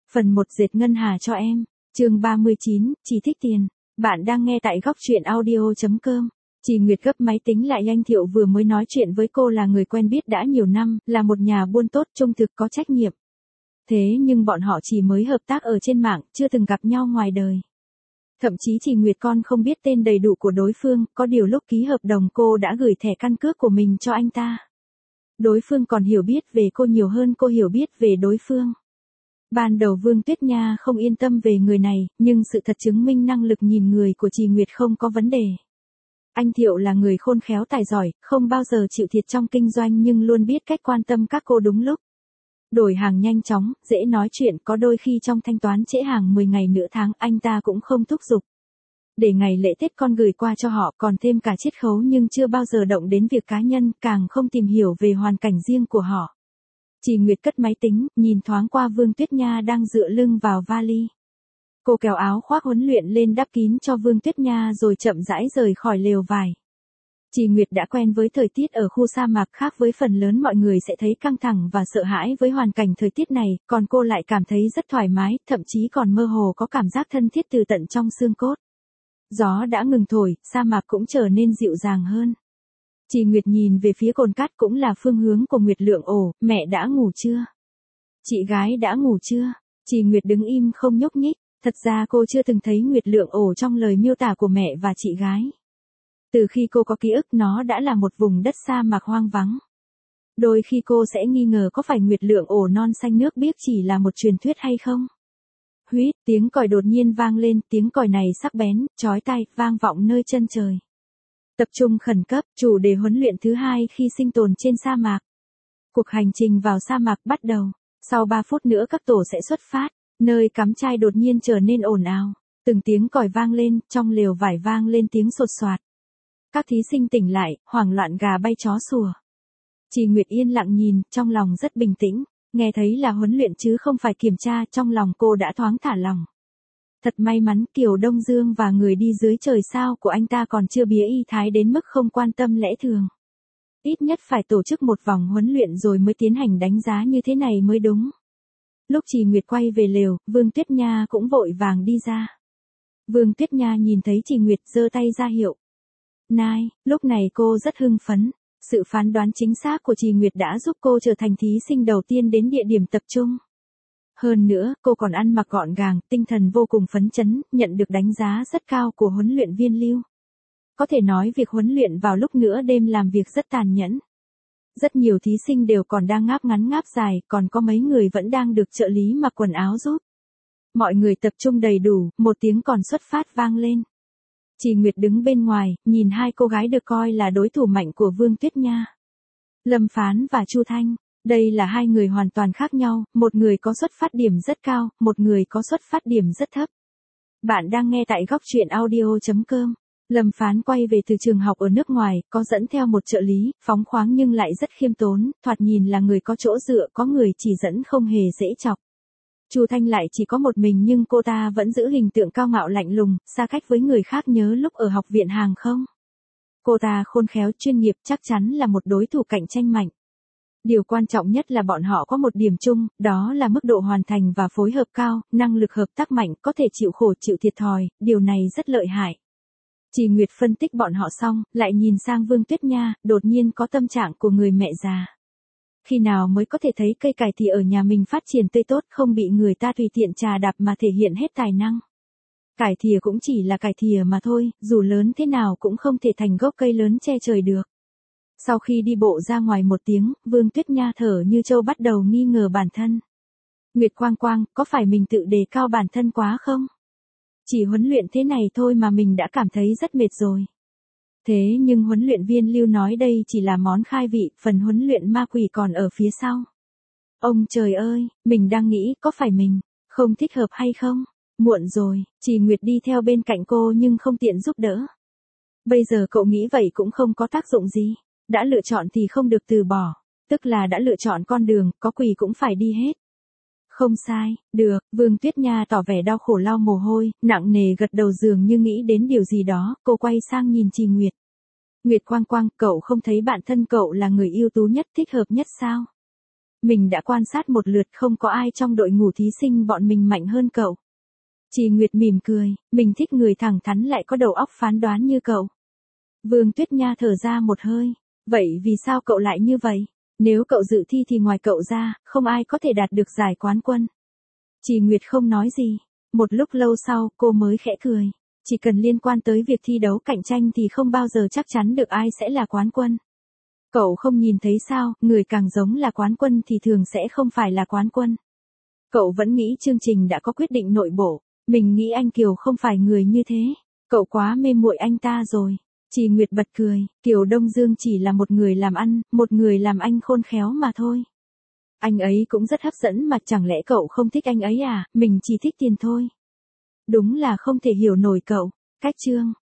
Phần 1 dệt ngân hà cho em. Chương 39, chỉ thích tiền. Bạn đang nghe tại góc truyện audio.com. Chị Nguyệt gấp máy tính lại, anh Thiệu vừa mới nói chuyện với cô là người quen biết đã nhiều năm, là một nhà buôn tốt, trung thực, có trách nhiệm. Thế nhưng bọn họ chỉ mới hợp tác ở trên mạng, chưa từng gặp nhau ngoài đời. Thậm chí chị Nguyệt còn không biết tên đầy đủ của đối phương, có điều lúc ký hợp đồng cô đã gửi thẻ căn cước của mình cho anh ta. Đối phương còn hiểu biết về cô nhiều hơn cô hiểu biết về đối phương. Ban đầu Vương Tuyết Nha không yên tâm về người này, nhưng sự thật chứng minh năng lực nhìn người của chị Nguyệt không có vấn đề. Anh Thiệu là người khôn khéo tài giỏi, không bao giờ chịu thiệt trong kinh doanh nhưng luôn biết cách quan tâm các cô đúng lúc. Đổi hàng nhanh chóng, dễ nói chuyện, có đôi khi trong thanh toán trễ hàng 10 ngày nửa tháng anh ta cũng không thúc giục. Để ngày lễ Tết con gửi qua cho họ, còn thêm cả chiết khấu, nhưng chưa bao giờ động đến việc cá nhân, càng không tìm hiểu về hoàn cảnh riêng của họ. Chị Nguyệt cất máy tính, nhìn thoáng qua Vương Tuyết Nha đang dựa lưng vào vali. Cô kéo áo khoác huấn luyện lên đắp kín cho Vương Tuyết Nha rồi chậm rãi rời khỏi lều vải. Chị Nguyệt đã quen với thời tiết ở khu sa mạc, khác với phần lớn mọi người sẽ thấy căng thẳng và sợ hãi với hoàn cảnh thời tiết này, còn cô lại cảm thấy rất thoải mái, thậm chí còn mơ hồ có cảm giác thân thiết từ tận trong xương cốt. Gió đã ngừng thổi, sa mạc cũng trở nên dịu dàng hơn. Chị Nguyệt nhìn về phía cồn cát, cũng là phương hướng của Nguyệt Lượng. Ồ, mẹ đã ngủ chưa? Chị gái đã ngủ chưa? Chị Nguyệt đứng im không nhúc nhích, thật ra cô chưa từng thấy Nguyệt Lượng ổ trong lời miêu tả của mẹ và chị gái. Từ khi cô có ký ức nó đã là một vùng đất sa mạc hoang vắng. Đôi khi cô sẽ nghi ngờ có phải Nguyệt Lượng ổ non xanh nước biếc chỉ là một truyền thuyết hay không? Huýt, tiếng còi đột nhiên vang lên, tiếng còi này sắc bén, chói tai, vang vọng nơi chân trời. Tập trung khẩn cấp, chủ đề huấn luyện thứ 2 khi sinh tồn trên sa mạc. Cuộc hành trình vào sa mạc bắt đầu. Sau 3 phút nữa các tổ sẽ xuất phát. Nơi cắm trại đột nhiên trở nên ồn ào. Từng tiếng còi vang lên, trong lều vải vang lên tiếng sột soạt. Các thí sinh tỉnh lại, hoảng loạn gà bay chó sủa. Chị Nguyệt yên lặng nhìn, trong lòng rất bình tĩnh. Nghe thấy là huấn luyện chứ không phải kiểm tra, trong lòng cô đã thoáng thả lòng. Thật may mắn Kiều Đông Dương và người đi dưới trời sao của anh ta còn chưa bía y thái đến mức không quan tâm lẽ thường. Ít nhất phải tổ chức một vòng huấn luyện rồi mới tiến hành đánh giá như thế này mới đúng. Lúc chị Nguyệt quay về lều, Vương Tuyết Nha cũng vội vàng đi ra. Vương Tuyết Nha nhìn thấy chị Nguyệt giơ tay ra hiệu. Nai, lúc này cô rất hưng phấn. Sự phán đoán chính xác của chị Nguyệt đã giúp cô trở thành thí sinh đầu tiên đến địa điểm tập trung. Hơn nữa, cô còn ăn mặc gọn gàng, tinh thần vô cùng phấn chấn, nhận được đánh giá rất cao của huấn luyện viên Lưu. Có thể nói việc huấn luyện vào lúc nửa đêm làm việc rất tàn nhẫn. Rất nhiều thí sinh đều còn đang ngáp ngắn ngáp dài, còn có mấy người vẫn đang được trợ lý mặc quần áo giúp. Mọi người tập trung đầy đủ, một tiếng còi xuất phát vang lên. Chị Nguyệt đứng bên ngoài, nhìn hai cô gái được coi là đối thủ mạnh của Vương Tuyết Nha. Lâm Phán và Chu Thanh. Đây là hai người hoàn toàn khác nhau, một người có xuất phát điểm rất cao, một người có xuất phát điểm rất thấp. Bạn đang nghe tại góc truyện audio.com. Lâm Phán quay về từ trường học ở nước ngoài, có dẫn theo một trợ lý, phóng khoáng nhưng lại rất khiêm tốn, thoạt nhìn là người có chỗ dựa, có người chỉ dẫn không hề dễ chọc. Chu Thanh lại chỉ có một mình nhưng cô ta vẫn giữ hình tượng cao ngạo lạnh lùng, xa cách với người khác. Nhớ lúc ở học viện hàng không? Cô ta khôn khéo chuyên nghiệp, chắc chắn là một đối thủ cạnh tranh mạnh. Điều quan trọng nhất là bọn họ có một điểm chung, đó là mức độ hoàn thành và phối hợp cao, năng lực hợp tác mạnh, có thể chịu khổ chịu thiệt thòi, điều này rất lợi hại. Chị Nguyệt phân tích bọn họ xong, lại nhìn sang Vương Tuyết Nha, đột nhiên có tâm trạng của người mẹ già. Khi nào mới có thể thấy cây cải thìa ở nhà mình phát triển tươi tốt, không bị người ta tùy tiện trà đạp mà thể hiện hết tài năng. Cải thìa cũng chỉ là cải thìa mà thôi, dù lớn thế nào cũng không thể thành gốc cây lớn che trời được. Sau khi đi bộ ra ngoài một tiếng, Vương Tuyết Nha thở như trâu bắt đầu nghi ngờ bản thân. Nguyệt Quang Quang, có phải mình tự đề cao bản thân quá không? Chỉ huấn luyện thế này thôi mà mình đã cảm thấy rất mệt rồi. Thế nhưng huấn luyện viên Lưu nói đây chỉ là món khai vị, phần huấn luyện ma quỷ còn ở phía sau. Ông trời ơi, mình đang nghĩ có phải mình không thích hợp hay không? Muộn rồi, chị Nguyệt đi theo bên cạnh cô nhưng không tiện giúp đỡ. Bây giờ cậu nghĩ vậy cũng không có tác dụng gì. Đã lựa chọn thì không được từ bỏ, tức là đã lựa chọn con đường, có quỳ cũng phải đi hết. Không sai, được, Vương Tuyết Nha tỏ vẻ đau khổ lau mồ hôi, nặng nề gật đầu dường như nghĩ đến điều gì đó, cô quay sang nhìn chị Nguyệt. Nguyệt Quang Quang, cậu không thấy bản thân cậu là người ưu tú nhất, thích hợp nhất sao? Mình đã quan sát một lượt không có ai trong đội ngũ thí sinh bọn mình mạnh hơn cậu. Chị Nguyệt mỉm cười, mình thích người thẳng thắn lại có đầu óc phán đoán như cậu. Vương Tuyết Nha thở ra một hơi, vậy vì sao cậu lại như vậy? Nếu cậu dự thi thì ngoài cậu ra, không ai có thể đạt được giải quán quân. Chị Nguyệt không nói gì, một lúc lâu sau cô mới khẽ cười. Chỉ cần liên quan tới việc thi đấu cạnh tranh thì không bao giờ chắc chắn được ai sẽ là quán quân. Cậu không nhìn thấy sao, người càng giống là quán quân thì thường sẽ không phải là quán quân. Cậu vẫn nghĩ chương trình đã có quyết định nội bộ, mình nghĩ anh Kiều không phải người như thế. Cậu quá mê muội anh ta rồi. Chị Nguyệt bật cười, Kiều Đông Dương chỉ là một người làm ăn, một người làm anh khôn khéo mà thôi. Anh ấy cũng rất hấp dẫn mà chẳng lẽ cậu không thích anh ấy à, mình chỉ thích tiền thôi. Đúng là không thể hiểu nổi cậu. Cách chương